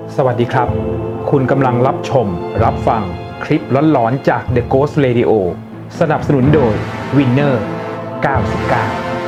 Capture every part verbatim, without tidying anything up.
สวัสดีครับคุณกำลังรับชมรับฟังคลิปหลอนๆจาก The Ghost Radio สนับสนุนโดย Winner เก้าสิบเก้า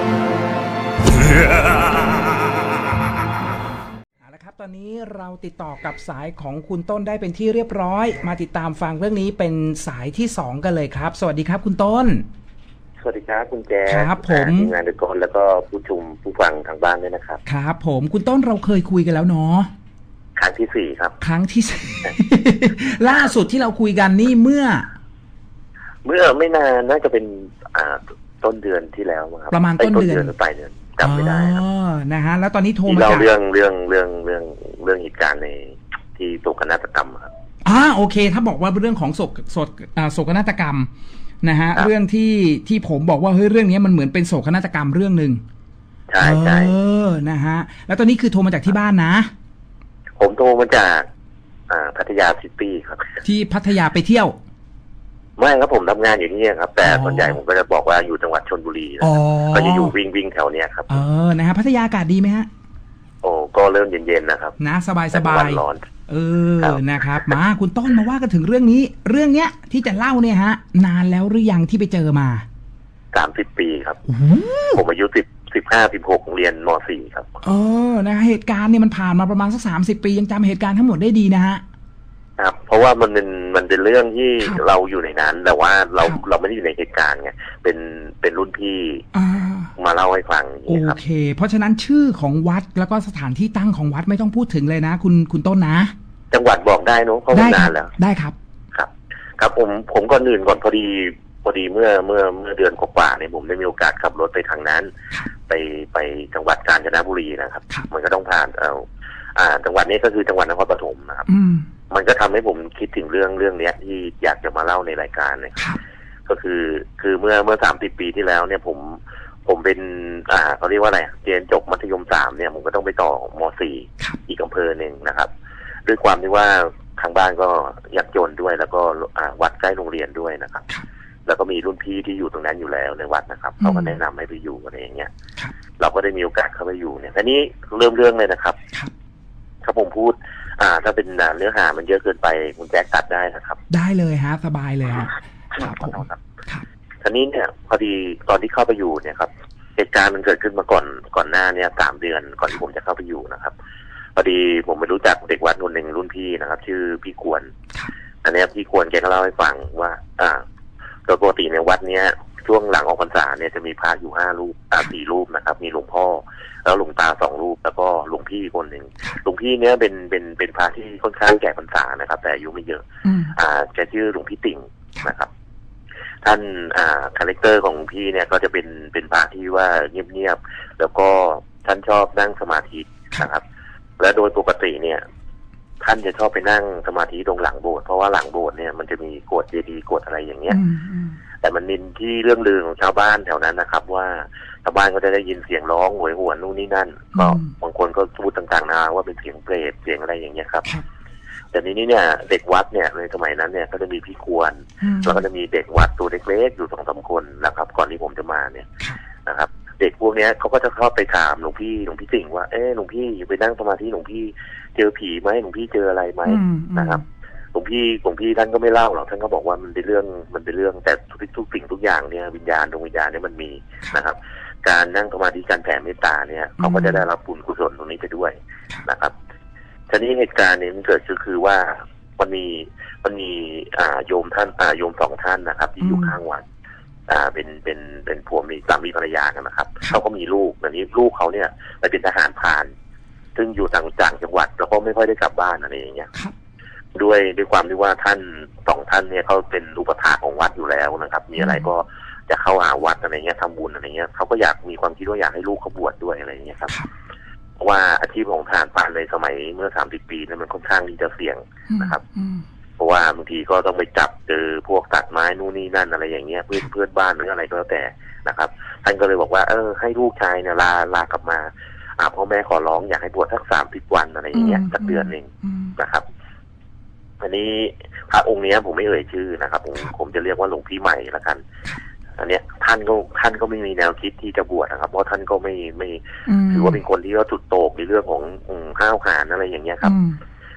เอาละครับตอนนี้เราติดต่อกับสายของคุณต้นได้เป็นที่เรียบร้อยมาติดตามฟังเรื่องนี้เป็นสายที่สองกันเลยครับสวัสดีครับคุณต้นสวัสดีครับคุณแจครับผมทีมงานเดอะกอนแล้วก็ผู้ชมผู้ฟังทางบ้านด้วยนะครับครับผมคุณต้นเราเคยคุยกันแล้วเนาะครั้งที่สี่ครับครั้งที่สี่ ล่าสุดที่เราคุยกันนี่เมื่อเมื่อไม่นานน่าจะเป็นอ่าต้นเดือนที่แล้วครับประมาณต้นเดือนหรือปลายเดือนจำไม่ได้ครับนะฮะแล้วตอนนี้โทรมาจากเรื่องเรื่องเรื่องเรื่องเรื่องเหตุการณ์ในที่โศกนาฏกรรมครับอ่าโอเคถ้าบอกว่าเรื่องของโศกโศกอ่าโศกนาฏกรรมนะฮะเรื่องที่ที่ผมบอกว่าเฮ้ยเรื่องนี้มันเหมือนเป็นโศกนาฏกรรมเรื่องหนึ่งใช่ใช่เออนะฮะแล้วตอนนี้คือโทรมาจากที่บ้านนะผมโทรมาจากอ่าพัทยาซิตี้ครับที่พัทยาไปเที่ยวไม่ครับผมทำงานอย่างนี้ครับแต่ส่วนใหญ่ผมก็จะบอกว่าอยู่จังหวัดชลบุรีก็จะอยู่วิ่งวิ่งแถวเนี้ยครับเออนะฮะพัทยาอากาศดีไหมฮะโอ้ก็เริ่มเย็นๆนะครับนะสบายสบายเออนะครับมาคุณต้นมาว่ากันถึงเรื่องนี้เรื่องเนี้ยที่จะเล่าเนี่ยฮะนานแล้วหรือยังที่ไปเจอมาสามสิบปีครับผมอายุสิบสิบห้าสิบหกเรียนม.สี่ครับเออนะเหตุการณ์เนี่ยมันผ่านมาประมาณสักสามสิบปียังจำเหตุการณ์ทั้งหมดได้ดีนะฮะครับเพราะว่ามันเป็นมันเป็นเรื่องที่เราอยู่ในนั้นแต่ว่าเราเราไม่ได้อยู่ในเหตุการณ์ไงเป็นเป็นรุ่นพี่มาเล่าให้ฟังโอเคเพราะฉะนั้นชื่อของวัดแล้วก็สถานที่ตั้งของวัดไม่ต้องพูดถึงเลยนะคุณคุณต้นนะจังหวัดบอกได้เนอะเพราะมันนานแล้วได้ครับครับครับผมผมก่อนอื่นก่อนพอดีพอดีเมื่อเมื่อเมื่อเดือนกว่าๆเนี่ยผมได้มีโอกาสขับรถไปทางนั้นไปไปจังหวัดกาญจนบุรีนะครับมันก็ต้องผ่านเอาอ่าจังหวัดนี้ก็คือจังหวัดนครปฐมนะครับมันก็ทำให้ผมคิดถึงเรื่องเรื่องนี้ที่อยากจะมาเล่าในรายการเลยก็คือคือเมื่อเมื่อสามสิบปีที่แล้วเนี่ยผมผมเป็นอ่าเขาเรียกว่าอะไรเรียนจบมัธยมสามเนี่ยผมก็ต้องไปต่อม.สี่อีกอำเภอหนึ่งนะครับด้วยความที่ว่าทางบ้านก็ยากจนด้วยแล้วก็อ่าวัดใกล้โรงเรียนด้วยนะครับแล้วก็มีรุ่นพี่ที่อยู่ตรงนั้นอยู่แล้วในวัดนะครับเขาก็แนะนำให้ไปอยู่อะไรอย่างเงี้ยเราก็ได้มีโอกาสเข้าไปอยู่เนี่ยทีนี้เริ่มเรื่องเลยนะครับถ้าผมพูดอ่าถ้าเป็นเนื้อหามันเยอะเกินไปคุณแจ็คตัดได้นะครับได้เลยฮะสบายเลยครับครับทีนี้เนี่ยพอดีตอนที่เข้าไปอยู่เนี่ยครับเหตุการณ์มันเกิดขึ้นมาก่อนก่อนหน้าเนี่ยสามเดือนก่อนที่ผมจะเข้าไปอยู่นะครับพอดีผมไปรู้จักเด็กวัดคนหนึ่งรุ่นพี่นะครับชื่อพี่กวนอันนี้พี่กวนแกก็เล่าให้ฟังว่าอ่าโดยปกติในวัดเนี้ยช่วงหลังออกพรรษาเนี่ยจะมีพระอยู่ห้ารูปอ่าสี่รูปนะครับมีหลวงพ่อแล้วหลวงตาสองรูปแล้วก็หลวงพี่คนหนึ่งหลวงพี่เนี้ยเป็นเป็นเป็นพระที่ค่อนข้างแก่พรรษานะครับแต่อายุไม่เยอะอ่าแกชื่อหลวงพี่ติ่งนะครับท่านอ่าคาแรคเตอร์ของหลวงพี่เนี่ยก็จะเป็นเป็นพระที่ว่าเงียบๆแล้วก็ท่านชอบนั่งสมาธินะครับและโดยปกติเนี่ยท่านจะชอบไปนั่งสมาธิตรงหลังโบสถ์เพราะว่าหลังโบสถ์เนี่ยมันจะมีโกรธเจดีย์โกรธอะไรอย่างเงี้ยแต่มันนินที่เรื่องลือของชาวบ้านแถวนั้นนะครับว่าชาวบ้านก็จะได้ยินเสียงร้องโหยหวนนู่นนี่นั่นก็บางคนก็พูดต่างๆนะว่าเป็นเสียงเปรตเสียงอะไรอย่างเงี้ยครับแต่นี้นี่เนี่ยเด็กวัดเนี่ยในสมัยนั้นเนี่ยก็จะมีพี่ควรแล้วก็จะมีเด็กวัดตัวเล็กๆอยู่สองสามคนนะครับก่อนที่ผมจะมาเนี่ยนะครับเด็กพวกนี้เขาก็จะเข้าไปถามหลวงพี่หลวงพี่สิงห์ว่าเออหลวงพี่ไปนั่งสมาธิหลวงพี่เจอผีไหมหลวงพี่เจออะไรไหมนะครับหลวงพี่หลวงพี่ท่านก็ไม่เล่าหรอกท่านก็บอกว่ามันเป็นเรื่องมันเป็นเรื่องแต่ทุกทุกสิ่งทุกอย่างเนี่ยวิญญาณดวงวิญญาณเนี่ยมันมีนะครับการนั่งสมาธิการแผ่เมตตาเนี่ยเขาก็จะได้รับบุญกุศลตรงนี้ไปด้วยนะครับทีนี้เหตุการณ์นี้มันเกิดก็คือว่ามันมีมันมีอ่าโยมท่านอ่าโยมสองท่านนะครับที่อยู่ข้างวัดอ่าเป็นเป็นเป็นผัวมีสามีภรรยากันนะครับเขาก็มีลูกอันนี้ลูกเขาเนี่ยไปเป็นทหารพรานซึ่งอยู่ต่างต่างจังหวัดแล้วก็ไม่ค่อยได้กลับบ้านอะไรอย่างเงี้ยด้วยด้วยความที่ว่าท่านสองท่านเนี่ยเขาเป็นอุปถากของวัดอยู่แล้วนะครับมีอะไรก็จะเข้าหาวัดอะไรเงี้ยทำบุญอะไรเงี้ยเขาก็อยากมีความคิดว่าอยากให้ลูกเขาบวชด้วยอะไรอย่างเงี้ยครับเพราะว่าอาชีพของทหารพรานในสมัยเมื่อสามสิบปีเนี่ยมันค่อนข้างที่จะเสี่ยงนะครับเพราะว่าบางทีก็ต้องไปจับเจอพวกตัดไม้นู่นนี่นั่นอะไรอย่างเงี้ยเพื่อนเพื่อนบ้านหรืออะไรก็แล้วแต่นะครับท่านก็เลยบอกว่าเออให้ลูกชายเนี่ยลาลากลับมาอ่าพ่อแม่ขอร้องอยากให้บวชสักสามสิบวันอะไรอย่างเงี้ยสักเดือนหนึ่งนะครับอันนี้พระองค์นี้ผมไม่เอ่ยชื่อนะครับผมผมจะเรียกว่าหลวงพี่ใหม่ละกันอันเนี้ยท่านก็ท่านก็ไม่มีแนวคิดที่จะบวชนะครับเพราะท่านก็ไม่ไม่ถือว่าเป็นคนที่ว่าจุดโตกในเรื่องของห้าวหาญอะไรอย่างเงี้ยครับ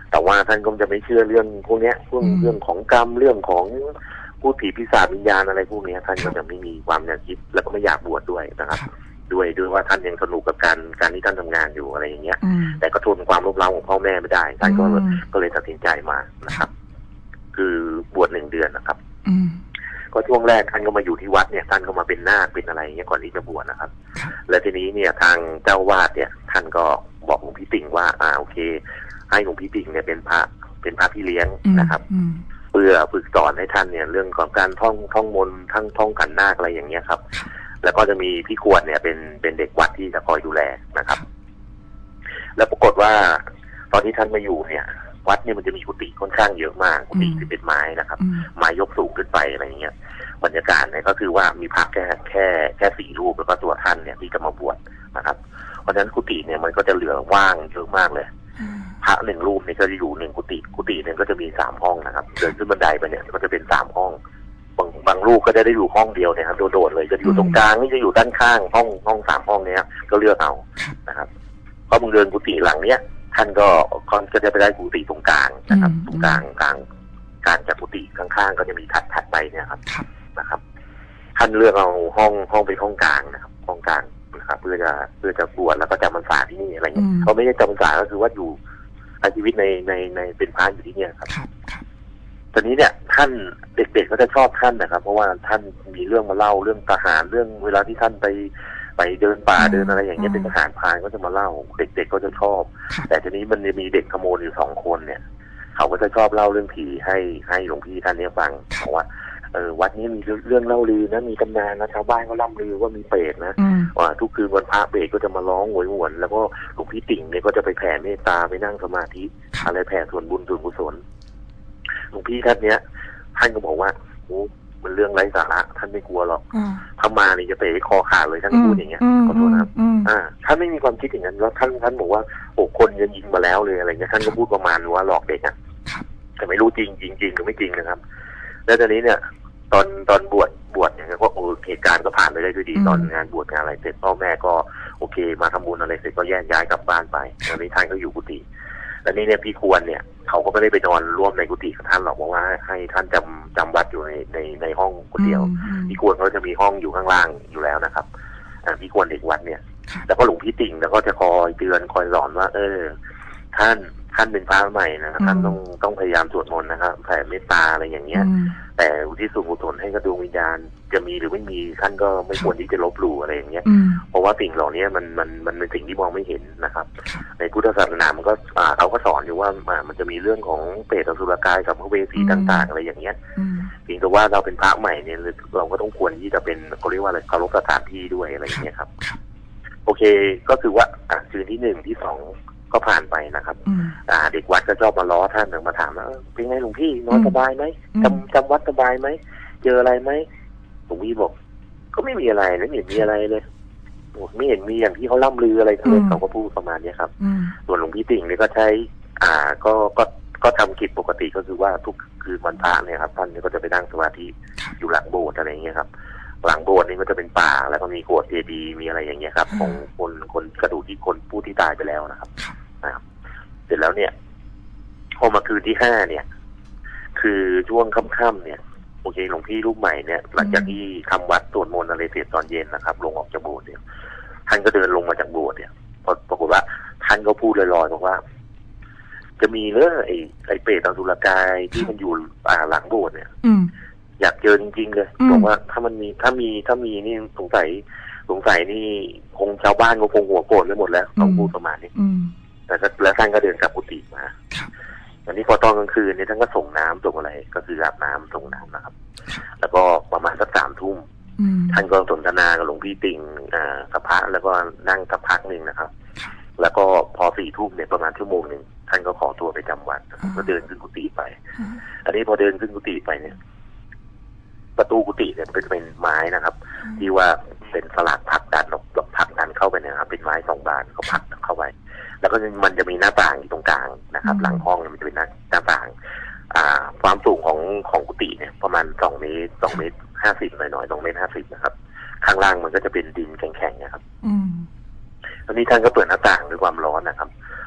แต่ว่าท่านก็จะไม่เชื่อเรื่องพวกนี้เรื่องเรื่องของกรรมเรื่องของพูดผีปีศาจวิญญาณอะไรพวกนี้ท่านก็จะไม่มีความอยากคิดแล้วก็ไม่อยากบวชดด้วยนะครับด้วยด้วยว่าท่านยังสนุกกับการการที่ท่านทำงานอยู่อะไรอย่างเงี้ยแต่ก็ทนความรบเร้าของพ่อแม่ไม่ได้ท่านก็ก็เลยตัดสินใจมานะครับคือบวชหนึ่งเดือนนะครับก็ช่วงแรกท่านก็มาอยู่ที่วัดเนี่ยท่านก็มาเป็นนาคเป็นอะไรเงี้ยก่อนที่จะบวชนะครับและทีนี้เนี่ยทางเจ้าวาดเนี่ยท่านก็บอกหลวงพี่ติ่งว่าอ่าโอเคให้หลวงพี่ติ่งเนี่ยเป็นพระเป็นพระพี่เลี้ยงนะครับเพื่อฝึกสอนให้ท่านเนี่ยเรื่องของการท่องท่องมนต์ทั้งท่องขันนาคอะไรอย่างเงี้ยครับแล้วก็จะมีพี่ควรเนี่ยเป็นเป็นเด็กวัดที่จะคอยดูแลนะครับแล้วปรากฏว่าตอนที่ท่านมาอยู่เนี่ยวัดเนี่ยมันจะมีกุฏิค่อนข้างเยอะมากกุฏิที่เป็นไม้นะครับไม้ยกสูงขึ้นไปอะไรอย่างเงี้ยบรรยากาศเนี่ยก็คือว่ามีพระแค่แค่แค่สี่รูปแล้วก็ตัวท่านเนี่ยที่จะมาบวชนะครับเพราะฉะนั้นกุฏิเนี่ยมันก็จะเหลือว่างเยอะมากเลยพระหนึ่งรูปเนี่ยก็จะอยู่หนึ่งกุฏิกุฏิเนี่ยก็จะมีสามห้องนะครับเดินขึ้นบันไดไปเนี่ยก็จะเป็นสามห้องบางบางรูปก็จะได้อยู่ห้องเดียวเนี่ยครับโดดๆเลยจะอยู่ตรงกลางนี่จะอยู่ด้านข้างห้องห้องสามห้องเนี้ยก็เลือกเอานะครับเพราะมึงเดินกุฏิหลังเนี้ยท่านก็ก็จะไปได้กุฏิตรงกลางนะครับตรงกลางกลางกลางจากกุฏิข้างๆก็จะมีถัดถัดไปเนี่ยครับนะครับท่านเลือกเอาห้องห้องเป็นห้องกลางนะครับห้องกลางนะครับเพื่อจะเพื่อจะบวชแล้วก็จำพรรษาที่นี่อะไรเงี้ยเขาไม่ได้จำพรรษาก็คือว่าอยู่ชีวิตในในในเป็นพระอยู่ที่นี่ครับตอนนี้เนี่ยท่านเด็กๆก็จะชอบท่านนะครับเพราะว่าท่านมีเรื่องมาเล่าเรื่องทหารเรื่องเวลาที่ท่านไปไปเดินป่าเดินอะไรอย่างเงี้ยเป็นทหารพรานก็จะมาเล่าเด็กๆก็จะชอบแต่ทีนี้มันจะมีเด็กขโมยอยู่สองคนเนี่ยเขาก็จะชอบเล่าเรื่องผีให้ให้หลวงพี่ท่านนี้ฟังบอกว่าเออวัดนี้มีเรื่องเล่าลือนะมีตำนานนะชาวบ้านก็ล่ำลือว่ามีเปรตนะว่าทุกคืนวันพระเปรตก็จะมาร้องโหยหวนแล้วก็หลวงพี่ติ่งเนี่ยก็จะไปแผ่เมตตาไปนั่งสมาธิอะไรแผ่ส่วนบุญส่วนกุศลหลวงพี่ท่านเนี้ยท่านก็บอกว่าโอ้มันเรื่องไร้สาระท่านไม่กลัวหรอกถ้ามาเนี่ยจะเตะคอขาดเลยท่านพูดอย่างเงี้ยขอโทษนะครับอ่าท่านไม่มีความคิดอย่างนั้นแล้วท่านท่านบอกว่าโอ้คนจะยิงมาแล้วเลยอะไรเงี้ยท่านก็พูดประมาณว่าหลอกเด็กอ่ะแต่ไม่รู้จริงจริงจริงหรือไม่จริงนะครับแล้วตอนนี้เนี่ยตอนตอนบวชบวชเนี่ยก็โอ้เหตุการณ์ก็ผ่านไปได้ด้วยดีตอนงานบวชงานอะไรเสร็จพ่อแม่ก็โอเคมาทำบุญอะไรเสร็จก็แยกย้ายกลับบ้านไปตอนนี้ท่านก็อยู่กุฏิแล้วนี่เนี่ยพี่ควรเนี่ยเขาก็ไม่ได้ไปนอนร่วมในกุฏิกับท่านหรอกเพราะว่าให้ท่านจำจำวัดอยู่ในในในห้องคนเดียวพี่ควรเขาจะมีห้องอยู่ข้างล่างอยู่แล้วนะครับพี่ควรเด็กวัดเนี่ยแล้วก็หลวงพี่ติ่งแล้วก็จะคอยเตือนคอยสอนว่าเออท่านท่านเป็นพระใหม่นะท่านต้องต้องพยายามสวดมนต์นะครับแผ่เมตตาอะไรอย่างเงี้ยแต่อุทิศส่วนกุศลให้กับดวงวิญญาณจะมีหรือไม่มีท่านก็ไม่ควรที่จะลบหลู่อะไรอย่างเงี้ยเพราะว่าสิ่งเหล่านี้มันมันมันเป็นสิ่งที่มองไม่เห็นนะครับในพุทธศาสนามันก็เขาก็สอนอยู่ว่ามันจะมีเรื่องของเปรตอสุรกายกับพระเวสีต่างๆอะไรอย่างเงี้ยเพียงแต่ว่าเราเป็นพระใหม่เนี่ยเราก็ต้องควรที่จะเป็นเขาเรียกว่าอะไรเคารพสถานที่ด้วยอะไรอย่างเงี้ยครับโอเคก็คือว่าคืนที่หนึ่งที่สองก็ผ่านไปนะครับอ่าเด็กวัดก็ชอบมาล้อท่านมาถามว่าเป็นไงหลวงพี่นอนสบายไหมจำจำวัดสบายไหมเจออะไรไหมหลวงพี่บอกก็ไม่มีอะไรไม่เห็นมีอะไรเลยไม่เห็นมีอย่างที่เขาล่ำลืออะไรทั้งนั้นเขาก็พูดประมาณนี้ครับส่วนหลวงพี่ติ่งเนี่ยก็ใช้อ่าก็ก็ก็ทำกิจปกติก็คือว่าทุกคืนวันพระเนี่ยครับท่านก็จะไปนั่งสมาธิอยู่หลังโบสถ์อะไรอย่างเงี้ยครับหลังโบสถ์นี่ก็จะเป็นป่าแล้วก็มีโกรธเจดีย์มีอะไรอย่างเงี้ยครับของคนคนกระดูกที่คนผู้ที่ตายไปแล้วนะครับนะครับเสร็จแล้วเนี่ยพอมาคืนที่ห้าเนี่ยคือช่วงค่ำๆเนี่ยโอเคหลวงพี่รูปใหม่เนี่ยหลังจากที่ทำวัดสวดมนต์อะไรเสร็จตอนเย็นนะครับลงออกจากโบสถ์เนี่ยท่านก็เดินลงมาจากโบสถ์เนี่ยพอปรากฏว่าท่านก็พูดลอยๆบอกว่าจะมีเรื่องไอ้ไอ้เปรตอสุรกายที่มันอยู่อ่าหลังโบสถ์เนี่ยอยากเจอจริงๆเลยบอกว่าถ้ามันมีถ้ามีถ้ามีนี่สงสัยสงสัยนี่คงชาวบ้านก็คงหัวโกรธไปหมดแล้วต้องพูดประมาณนี้แต่แล้วท่านก็เดินกลับกุฏิมาอันนี้พอตอนกลางคืนเนี่ยท่านก็ส่งน้ำส่งอะไรก็คืออาบน้ำส่งน้ำนะครับแล้วก็ประมาณสักสามทุ่มท่านก็สนทนากับหลวงพี่ติ่งอ่าสักพักแล้วก็นั่งสักพักหนึ่งนะครับแล้วก็พอสี่ทุ่มเนี่ยประมาณชั่วโมงหนึ่งท่านก็ขอตัวไปจำวัดก็เดินขึ้นกุฏิไปอันนี้พอเดินขึ้นกุฏิไปเนี่ยประตูกุฏิเนี่ยมันก็จะเป็นไม้นะครับที่ว่าเป็นสลักผลักดันผลักดันเข้าไปเนี่ยครับเป็นไม้สองบานเขาผลักเข้าไปแล้วก็มันจะมีหน้าต่างอยู่ตรงกลางนะครับหลังห้องมันจะเป็นหน้าหน้าต่างอ่าความสูงของของกุฏิเนี่ยประมาณสองเมตรสองเมตรห้าสิบหน่อยๆสองเมตรห้าสิบนะครับข้างล่างมันก็จะเป็นดินแข็งๆนะครับตอนนี้ท่านก็เปิดหน้าต่างด้วยความร้อนนะครับปกติแล้ว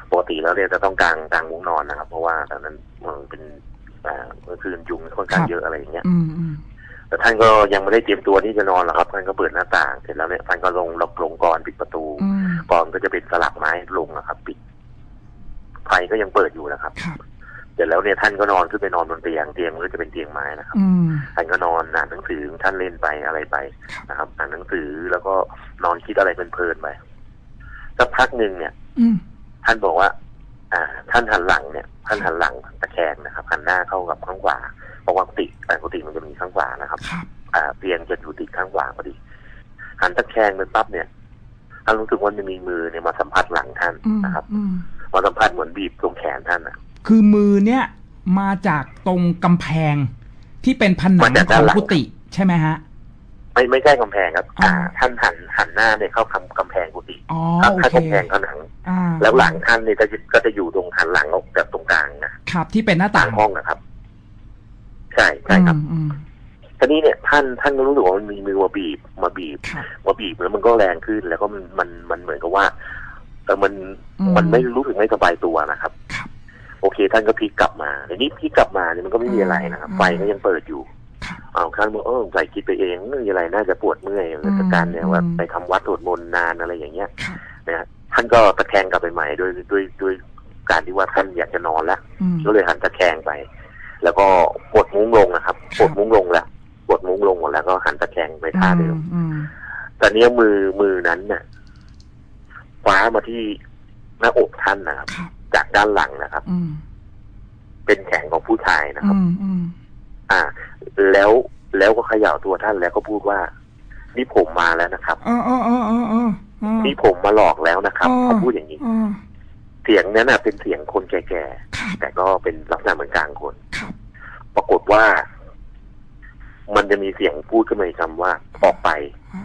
แล้วเนี่ยจะต้องกางกางมุ้งนอนนะครับเพราะว่าตอนนั้นมันเป็นอ่าเมื่อคืนยุงค่อนข้างเยอะอะไรอย่างเงี้ยแต่ท่านก็ยังไม่ได้เตรียมตัวที่จะนอนหรอกครับท่านก็เปิดหน้าต่างเสร็จแล้วเนี่ยท่านก็ลงลงลงกรปิดประตูกรก็จะเป็นสลักไม้ลงนะครับปิดไฟก็ยังเปิดอยู่นะครับเสร็จแล้วเนี่ยท่านก็นอนขึ้นไปนอนบนเตียงเตียงมันก็จะเป็นเตียงไม้นะครับท่านก็นอนอ่านหนังสือท่านเล่นไปอะไรไปนะครับอ่านหนังสือแล้วก็นอนคิดอะไรเพลินๆไปสักพักหนึ่งเนี่ยท่านบอกว่าอ่าท่านหันหลังเนี่ยท่านหันหลังตะแคงนะครับหันหน้าเข้ากับข้างขวาเพราะว่าปกติแต่ปกติมันจะมีข้างขวานะครับอ่าเตียงจะอยู่ติดข้างขวาพอดีหันตะแคงเป็นปั๊บเนี่ยท่านรู้สึกว่าจะมีมือเนี่ยมาสัมผัสหลังท่านนะครับมาสัมผัสเหมือนบีบตรงแขนท่านอ่ะคือมือเนี่ยมาจากตรงกำแพงที่เป็นผนังของกุฏิใช่ไหมฮะไม่ไม่ใช่กำแพงครับอ่าท่านหันหันหน้าเนี่ยเข้ากำกำแพงกุฏิครับถ้ากำแพงผนังแล้วหลังท่านเนี่ยก็จะก็จะอยู่ตรงหันหลังออกจากตรงกลางนะครับที่เป็นหน้าต่างห้องนะครับใช่ใช่ครับทีนี้เนี่ยท่านท่านก็รู้สึกว่ามันมีมือมาบีบมาบีบมาบีบแล้วมันก็แรงขึ้นแล้วก็มันมันมันเหมือนกับว่าแต่มันมันไม่รู้สึกไม่สบายตัวนะครับโอเคท่านก็พลิกกลับมาทีนี้พลิกกลับมาเนี่ยมันก็ไม่มีอะไรนะครับไฟก็ยังเปิดอยู่เอาท่านบอกเออใส่คิดไปเองไม่มีอะไรน่าจะปวดเมื่อยราชการเนี่ยว่าไปทำวัดสวดมนต์นานอะไรอย่างเงี้ยนะท่านก็ตะแคงกลับไปใหม่ด้วยด้วยด้วยการที่ว่าท่านอยากจะนอนแล้วก็เลยหันตะแคงไปแล้วก็ปวดมุ้งลงนะครับปวดมุ้งลงแล้วปวดมุ้งลงหมดแล้วก็หันตะแคงไปท่าเดิมแต่เนี้ยมือมือนั้นเนี่ยคว้ามาที่หน้าอกท่านนะครับจากด้านหลังนะครับเป็นแขนของผู้ชายนะครับอ่าแล้วแล้วก็เขย่าตัวท่านแล้วก็พูดว่านี่ผมมาแล้วนะครับนี่ผมมาหลอกแล้วนะครับเขาพูดอย่างนี้เสียงนั้นน่ะเป็นเสียงคนแก่ๆแต่ก็เป็นลักษณะเหมือนกลางคนปรากฏว่ามันจะมีเสียงพูดขึ้นมาอีกคำว่าออกไป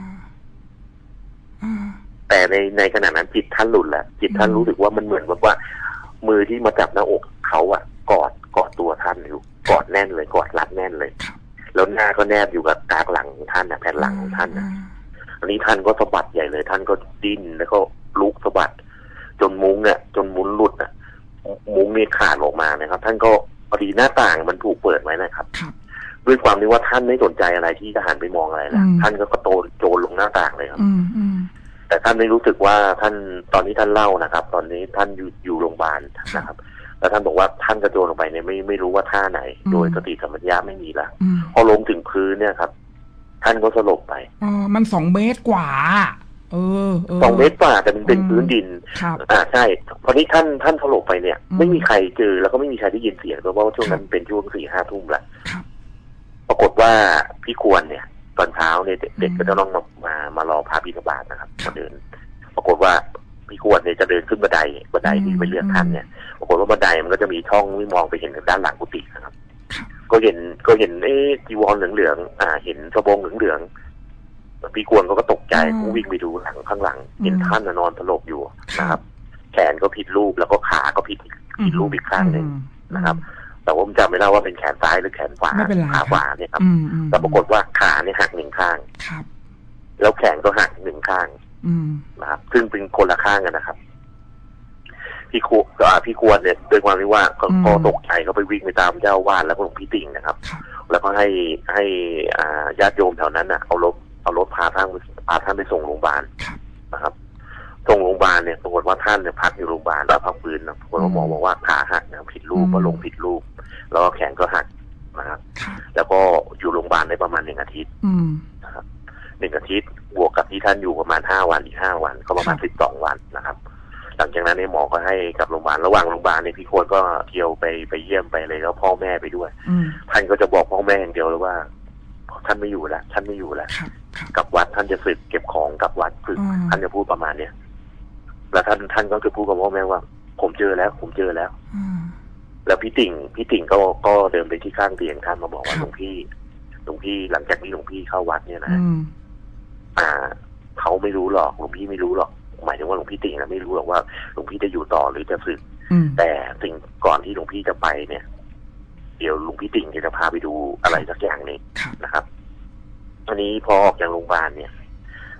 แต่ในในขณะนั้นจิตท่านหลุดแล้วจิตท่านรู้สึกว่ามันเหมือนแบบว่ามือที่มาจับหน้าอกเขาอะกอดกอดตัวท่านอยู่กอดแน่นเลยกอดรัดแน่นเลยแล้วหน้าก็แนบอยู่กับกากหลังของท่านนะแผ่นหลังของท่านนะอันนี้ท่านก็สะบัดใหญ่เลยท่านก็ดิ้นแล้วก็ลุกสะบัดจนมุ้งเนี่ยจนมุ้งหลุดอ่ะมุ้งนี่ขาดออกมานะครับท่านก็พอดีหน้าต่างมันถูกเปิดไว้นะครับด้วยความที่ว่าท่านไม่สนใจอะไรที่จะหันไปมองอะไรแล้วท่านก็กระโจนโจรลงหน้าต่างเลยครับแต่ท่านไม่รู้สึกว่าท่านตอนนี้ท่านเล่านะครับ ตอนนี้ท่านอยู่อยู่โรงพยาบาลนะครับแล้วท่านบอกว่าท่านกระโจนลงไปเนี่ยไม่ไม่รู้ว่าท่าไหนโดยสติสัมปชัญญะไม่มีแล้วพอลงถึงพื้นเนี่ยครับท่านก็สลบไปอ๋อมันสองเมตรกว่าเออสองเมตรกว่าแต่มันเป็นพื้นดินอ่าใช่พอนี้ท่านท่านสลบไปเนี่ยไม่มีใครเจอแล้วก็ไม่มีใครได้ยินเสียงเพราะว่าช่วงนั้นเป็นช่วงสี่ห้าทุ่มละปรากฏว่าพี่ควรเนี่ยตอนเช้าเนี่ยเด็กก็จะต้องมามามารอพระบิณฑบาตนะครับมาเดินปรากฏว่าพี่ควรเนี่ยจะเดินขึ้นบันไดบันไดที่ไปเลือกท่านเนี่ยปรากฏว่าบันไดมันก็จะมีช่องที่มองไปเห็นด้านหลังกุฏินะครับก็เห็นก็เห็นเอ๊ะจีวรเหลืองๆอ่าเห็นสบงเหลืองๆพี่ควรก็ตกใจก็วิ่งไปดูหลังข้างหลังเห็นท่านนอนสลบอยู่นะครับแขนก็ผิดรูปแล้วก็ขาก็ผิดผิดรูปอีกข้างหนึ่งนะครับแต่ว่าผมจำไม่ได้ว่าเป็นแขนซ้ายหรือแขนขวาขาขวาเนี่ยครับแต่ปรากฏว่าขาเนี่ยหักหนึ่งข้างแล้วแขนก็หักหนึ่งข้างนะครับซึ่งเป็นคนละข้างกันนะครับพี่ควรพี่ควรเนี่ยโดยความที่ว่าก็ตกใจก็ไปวิ่งไปตามเจ้าวาดแล้วก็หลวงพี่ติ่งนะครับแล้วก็ให้ให้ญาติโยมแถวนั้นน่ะเอารถเอารถพาท่านพาท่านไปส่งโรงพยาบาลนะครับส่งโรงพยาบาลเนี่ยปรากฏว่าท่านเนี่ยพักอยู่โรงพยาบาลแล้วพักฟื้นนะปรากฏว่าหมอบอกว่าขาหักนะผิดรูปว่าลงผิดรูปแล้วก็แขนก็หักนะครับแล้วก็อยู่โรงพยาบาลได้ประมาณหนึ่งอาทิตย์นะครับหนึ่งอาทิตย์บวกกับที่ท่านอยู่ประมาณห้าวันอีกห้าวันก็ประมาณสิบสองวันนะครับหลังจากนั้นในหมอก็ให้กลับโรงพยาบาลระหว่างโรงพยาบาลเนี่ยพี่ควรก็เที่ยวไปไปเยี่ยมไปเลยแล้วพ่อแม่ไปด้วยท่านก็จะบอกพ่อแม่อย่างเดียวเลยว่าท่านไม่อยู่แล้วท่านไม่อยู่แล้วกลับวัดท่านจะสึกเก็บของกลับวัดสึกท่านจะพูดประมาณเนี้ยแล้วท่านท่านก็จะพูดกับพ่อแม่ว่าผมเจอแล้วผมเจอแล้วแล้วพี่ติ่งพี่ติ่งก็ก็เดินไปที่ข้างเตียงท่านมาบอกว่าหลวงพี่หลวงพี่หลังจากที่หลวงพี่เข้าวัดเนี่ยนะอ่าเขาไม่รู้หรอกหลวงพี่ไม่รู้หรอกหมายถึงว่าหลวงพี่ติ่งนะไม่รู้หรอกว่าหลวงพี่จะอยู่ต่อหรือจะสึกแต่สิ่งก่อนที่หลวงพี่จะไปเนี่ยเดี๋ยวหลวงพี่ติ่งจะพาไปดูอะไรสักอย่างนึงนะครับอันนี้พอออกจากโรงพยาบาลเนี่ย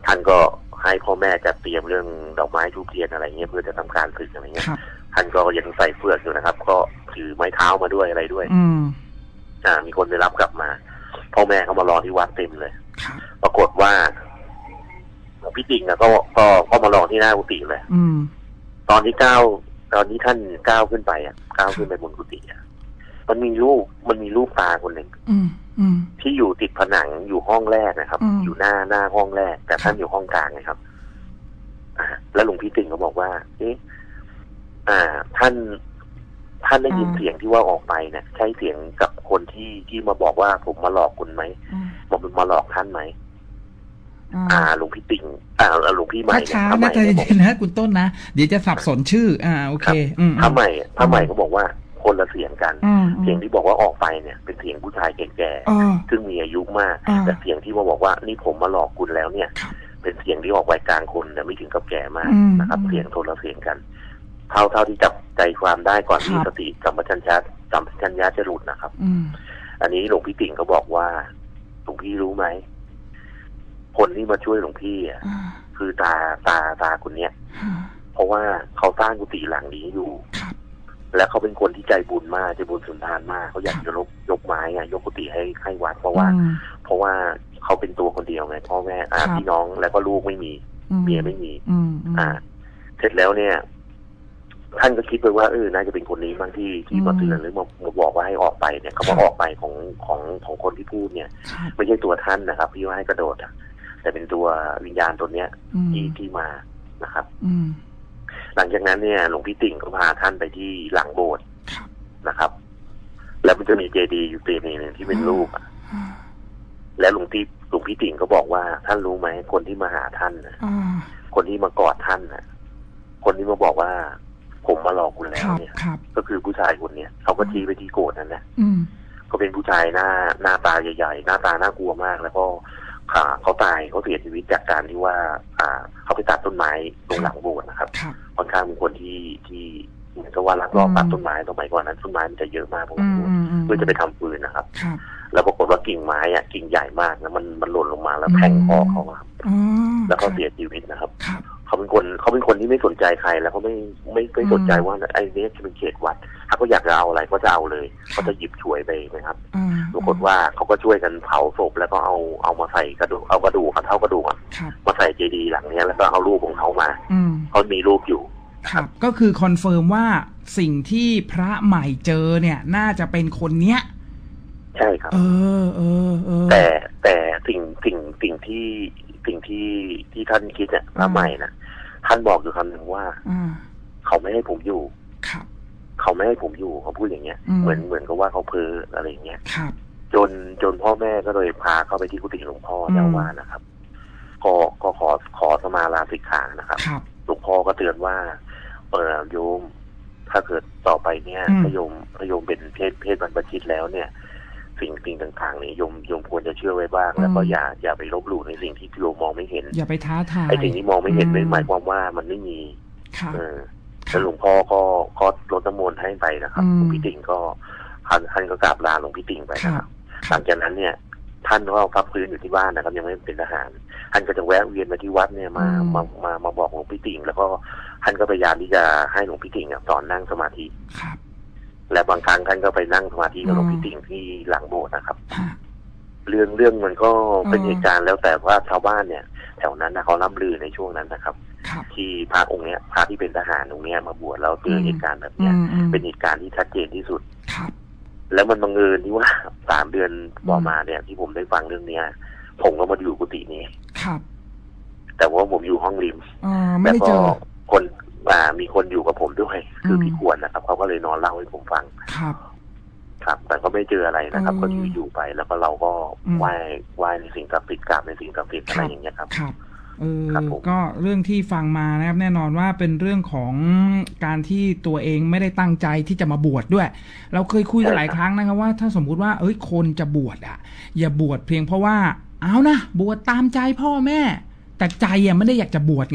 ท่านก็ให้พ่อแม่จัดเตรียมเรื่องดอกไม้ธูปเทียนอะไรเงี้ยเพื่อจะทำการศึกอะไรเงี้ยท่านก็ยังใส่เฟือกอยู่นะครับก็ถือไม้เท้ามาด้วยอะไรด้วยอืมอ่ามีคนไปรับกลับมาพ่อแม่เขามารอที่วัดเต็มเลยปรากฏว่าพี่ติ่งอะก็ก็ก็มารอที่หน้ากุฏิเลยอืมตอนที่ก้าวตอนที่ท่านก้าวขึ้นไปอ่ะก้าวขึ้นไปบนกุฏิอ่ะมันมีรูปมันมีรูปตาคนหนึ่งที่อยู่ติดผนังอยู่ห้องแรกนะครับอยู่หน้าหน้าห้องแรกแต่ท่านอยู่ห้องกลางนะครับอ่าแล้วหลวงพี่ติ่งก็บอกว่าเอ๊ะอ่า ท่านท่านได้ยินเสียงที่ว่าออกไปเนี่ยใช่เสียงกับคนที่ที่มาบอกว่าผมมาหลอกคุณไหมบอกมันมาหลอกท่านไหมอ่าหลวงพี่ติ่งอ่าหลวงพี่ใหม่ช้าๆนะใจเย็นๆนะคุณต้นนะเดี๋ยวจะสับสนชื่ออ่าโอเคพระใหม่พระใหม่ก็บอกว่าคนละเสียงกันเสียงที่บอกว่าออกไปเนี่ยเป็นเสียงผู้ชายแก่ๆซึ่งมีอายุมากแต่เสียงที่มาบอกว่านี่ผมมาหลอกคุณแล้วเนี่ยเป็นเสียงที่ออกไปกลางคนแต่ไม่ถึงกับแก่มากนะครับเสียงโทรเสียงกันเท่าเท่าที่จับใจความได้ก่อนที่สติสัมปชัญญะสัมปชัญญะจะหลุดนะครับอันนี้หลวงพี่ติ่งก็บอกว่าหลวงพี่รู้ไหมคนที่มาช่วยหลวงพี่อ่ะคือตาตาตาคนเนี้ยเพราะว่าเขาสร้างกุฏิหลังนี้อยู่และเขาเป็นคนที่ใจบุญมากใจบุญสุนทานมากเขาอยากจะยกยกไม้อ่ะยกกุฏิให้ให้วัดเพราะว่าเพราะว่าเขาเป็นตัวคนเดียวไงพ่อแม่อาพี่น้องแล้วก็ลูกไม่มีเมียไม่มีอ่าเสร็จแล้วเนี่ยท่านก็คิดไปว่าเออน่าจะเป็นคนนี้บางที่ที่มาเตือนหรือมามาบอกว่าให้ออกไปเนี่ยเขามาออกไปของของของคนที่พูดเนี่ยไม่ใช่ตัวท่านนะครับพี่ว่าให้กระโดดอ่ะแต่เป็นตัววิญญาณตัวเนี้ยที่ที่มานะครับหลังจากนั้นเนี่ยหลวงพี่ติ่งก็พาท่านไปที่หลังโบสถ์นะครับแล้วมันจะมีเจดีย์อยู่เจดีย์หนึ่งที่เป็นรูปอ่ะและหลวงพี่หลวงพี่ติ่งก็บอกว่าท่านรู้ไหมคนที่มาหาท่านนะคนที่มากอดท่านนะคนที่มาบอกว่าผมมาหลอกคุณแล้วเนี่ยก็คือผู้ชายคนเนี้ยเขาก็ชี้ไปที่โกรธนั่นแหละก็เป็นผู้ชายหน้าหน้าตาใหญ่ๆหน้าตาน่ากลัวมากแล้วก็ขาเขาตายเขาเสียชีวิตจากการที่ว่าอ่าเขาไปตัดต้นไม้ตรงหลังโบสถ์นะครับค่อนข้างเป็นคนที่ที่เหมือนกับว่าลักลอบตัดต้นไม้สมัยก่อนนั้นต้นไม้มันจะเยอะมากพวกนั้นเพื่อจะไปทำฟืนนะครับแล้วปรากฏว่ากิ่งไม้อ่ะกิ่งใหญ่มากแล้วมันมันหล่นลงมาแล้วแทงคอเขาครับแล้วเขาเสียชีวิตนะครับเขาเป็นคนเขาเป็นคนที่ไม่สนใจใครแล้วเขาไม่ไม่ไม่สนใจว่าไอ้นี้จะเป็นเขตวัดถ้าเขาอยากจะเอาอะไรก็จะเอาเลยเขาจะหยิบฉวยไปนะครับปรากฏว่าเขาก็ช่วยกันเผาศพแล้วก็เอาเอามาใส่กระดูกเอากระดูกเท่ากระดูกมาใส่เจดีย์หลังนี้แล้วก็เอารูปของเขามาเขามีรูปอยู่ครับก็คือคอนเฟิร์มว่าสิ่งที่พระใหม่เจอเนี่ยน่าจะเป็นคนเนี้ยใช่ครับเออเออเออแต่แต่สิ่งสิ่งสิ่งที่สิ่งที่ที่ท่านคิดเนี่ยพระใหม่นะท่านบอกอยู่คำหนึ่งว่าเขาไม่ให้ผมอยู่เขาไม่ให้ผมอยู่เขาพูดอย่างเงี้ยเหมือนเหมือนกับว่าเขาเพ้ออะไรอย่างเงี้ยจนจนพ่อแม่ก็เลยพาเข้าไปที่กุฏิหลวงพ่อเจ้าว่านะครับก็ก็ขอขอสมาลาสิกขานะครับหลวงพ่อก็เตือนว่าเออโยมถ้าเกิดต่อไปเนี่ยถ้าโยมถ้าโยมเป็นเพศเพศบรรพชิตแล้วเนี่ยสิ่งสิ่งต่างๆนี่โยมโยมควรจะเชื่อไว้บ้างแล้วก็อย่าอย่าไปลบหลู่ในสิ่งที่โยมมองไม่เห็นอย่าไปท้าทายไอ้สิ่งที่มองไม่เห็นไม่หมายความว่ามันไม่มีเออแล้วหลวงพ่อก็ก็รดน้ำมนต์ให้ไปนะครับหลวงพี่ติ่งก็ท่านท่านก็กราบลาหลวงพี่ติ่งไปนะครับหลังจากนั้นเนี่ยท่านก็พักฟื้นอยู่ที่บ้านนะครับยังไม่เป็นทหารท่านก็จะแวะเวียนมาที่วัดเนี่ยมามามามาบอกหลวงพี่ติ่งแล้วก็ท่านก็พยายามที่จะให้หลวงพี่ติ่งสอนนั่งสมาธิและบางครั้งท่านก็ไปนั่งสมาธิกับหลวงพี่ติ่งที่หลังโบสถ์นะครับเรื่องเรื่องมันก็เป็นเหตุการณ์แล้วแต่ว่าชาวบ้านเนี่ยแถวนั้นนะเขาล่ำลือในช่วงนั้นนะครับที่พระองค์เนี้ยพระที่เป็นทหารองค์เนี้ยมาบวชแล้วเจอเหตุการณ์แบบเนี้ยเป็นเหตุการณ์ที่ชัดเจนที่สุดแล้วมันบังเอิญที่ว่าสามเดือนต่อมาเนี่ยที่ผมได้ฟังเรื่องเนี้ยผมก็มาอยู่กุฏินี้แต่ว่าผมอยู่ห้องริมแล้วก็คนมีคนอยู่กับผมด้วยคือพี่ควรนะครับเขาก็เลยนอนเล่าให้ผมฟังครับครับแต่ก็ไม่เจออะไรนะครับก็อยู่อยู่ไปแล้วก็เราก็ไหว้ไหว้ในสิ่งศักดิ์สิทธิ์กราบในสิ่งศักดิ์สิทธิ์อะไรอย่างเงี้ยครับครับเออก็เรื่องที่ฟังมานะครับแน่นอนว่าเป็นเรื่องของการที่ตัวเองไม่ได้ตั้งใจที่จะมาบวชด้วยเราเคยคุยกันหลายครั้งนะครับว่าถ้าสมมุติว่าเอ้ยคนจะบวชอ่ะอย่าบวชเพียงเพราะว่าเอานะบวชตามใจพ่อแม่แต่ใจอ่ะไม่ได้อยากจะบวชไง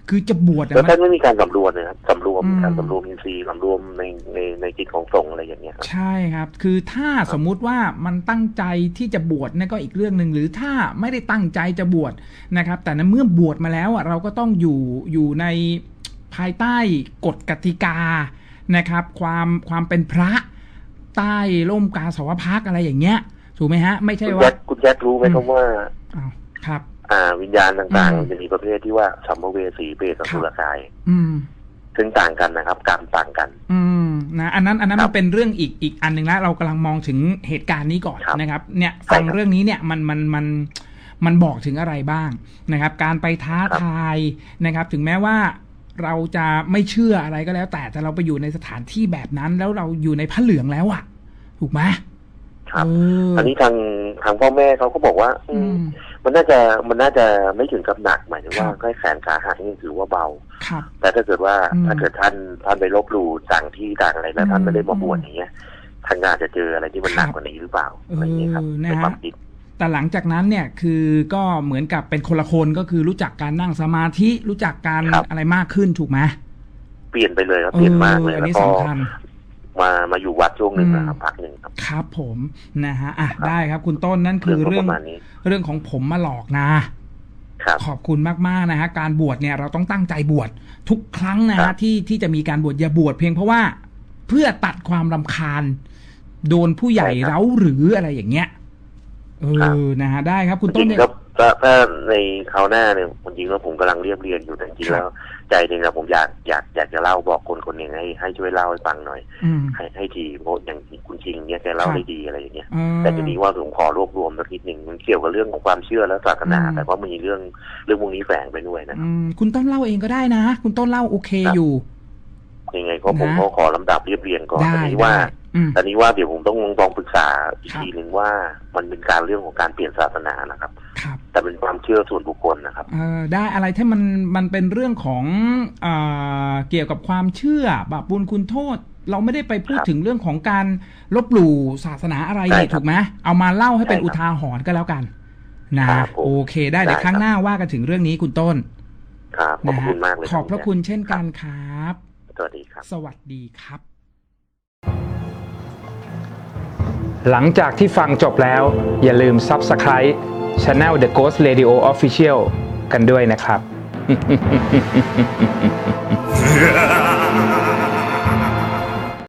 คือจะบวชแล้วท่านไม่มีการสำรวมเลยครับสำรวมการสำรวมอินทรีย์สำรวมในในในจิตของสงฆ์อะไรอย่างเงี้ยครับใช่ครับคือถ้าสมมุติว่ามันตั้งใจที่จะบวชนั่นก็อีกเรื่องหนึ่งหรือถ้าไม่ได้ตั้งใจจะบวชนะครับแต่ในเมื่อบวชมาแล้วอ่ะเราก็ต้องอยู่อยู่ในภายใต้กฎกติกานะครับความความเป็นพระใต้ร่มกาสาวพักอะไรอย่างเงี้ยถูกไหมฮะไม่ใช่ว่าคุณแจ๊ครู้ไหมครับว่าอ้าวครับอ่าวิญญาณต่างๆมันจะมีประเภทที่ว่าสัมภเวสีเปรตอสุรกายอืมซึ่งต่างกันนะครับกรรมต่างกันอืมนะอันนั้นอันนั้นมันเป็นเรื่องอีกอีกอันหนึ่งแล้วเรากำลังมองถึงเหตุการณ์นี้ก่อนนะครับเนี่ยฟังเรื่องนี้เนี่ยมันมันมันมันบอกถึงอะไรบ้างนะครับการไปท้าทายนะครับถึงแม้ว่าเราจะไม่เชื่ออะไรก็แล้วแต่แต่เราไปอยู่ในสถานที่แบบนั้นแล้วเราอยู่ในผ้าเหลืองแล้วอ่ะถูกไหมครับอันนี้ทางทางพ่อแม่เขาก็บอกว่าอืมมันน่าจะมันน่าจะไม่ถึงกับหนักหมายถึงว่าแค่แขนขาหักนี่ถือว่าเบาแต่ถ้าเกิดว่าถ้าเกิดท่านท่านไปลบหลู่ต่างที่ต่างอะไรแล้วท่านไม่ได้มาบวชอย่างเงี้ยท่านอาจจะเจออะไรที่มันหนักกว่านี้หรือเปล่าอะไรอย่างเงี้ยครับเป็นความคิดแต่หลังจากนั้นเนี่ยคือก็เหมือนกับเป็นคนละคนก็คือรู้จักการนั่งสมาธิรู้จักการอะไรมากขึ้นถูกไหมเปลี่ยนไปเลยครับเปลี่ยนมากเลยแล้วก็มามาอยู่วัดช่วงหนึ่งนะครับพักหนึ่งครับครับผมนะฮะอ่ะได้ครับคุณต้นนั่นคือเรื่องเรื่องของผมมาหลอกนะขอบคุณมากๆนะฮะการบวชเนี่ยเราต้องตั้งใจบวชทุกครั้งนะฮะที่ที่จะมีการบวชอย่าบวชเพียงเพราะว่าเพื่อตัดความรำคาญโดนผู้ใหญ่เร้าหรืออะไรอย่างเงี้ยเออนะฮะได้ครับคุณต้นเนี่ยถ้าถ้าในคราวหน้าเนี่ยจริงๆแล้วผมกำลังเรียบเรียงอยู่แต่จริงๆแล้วใจหนึ่งนะผมอยากอยากอยากจะเล่าบอกคนคนหนึ่งให้ให้ช่วยเล่าให้ฟังหน่อยให้ให้ทีเพราะอย่างคุณจริงเนี่ยแกเล่าได้ดีอะไรอย่างเงี้ยแต่ทีนี้ว่าผมขอรวบรวมสักนิดหนึ่งมันเกี่ยวกับเรื่องของความเชื่อและศาสนาแต่ว่ามีเรื่องเรื่องพวกนี้แฝงไปด้วยนะครับคุณต้นเล่าเองก็ได้นะคุณต้นเล่าโอเคอยู่ยังไงก็ผมก็ขอลำดับเรียบเรียงก่อนแต่นี้ว่าแต่นี้ว่าเดี๋ยวผมต้องลองปรึกษาอีกทีหนึ่งว่ามันเป็นการเรื่องของการเปลี่ยนศาสนานะครับแต่เป็นความเชื่อส่วนบุคคลนะครับเออได้อะไรที่มันมันเป็นเรื่องของเอ่อเกี่ยวกับความเชื่อบาปบุญคุณโทษเราไม่ได้ไปพูดถึงเรื่องของการลบหลู่ศาสนาอะไรนี่ถูกไหมเอามาเล่าให้เป็นอุทาหรณ์ก็แล้วกันนะโอเคได้เดี๋ยวครั้งหน้าว่ากันถึงเรื่องนี้คุณต้นครับขอบคุณมากเลยขอบพระคุณเช่นกันครับสวัสดีครับสวัสดีครับหลังจากที่ฟังจบแล้วอย่าลืม Subscribe Channel The Ghost Radio Official กันด้วยนะครับ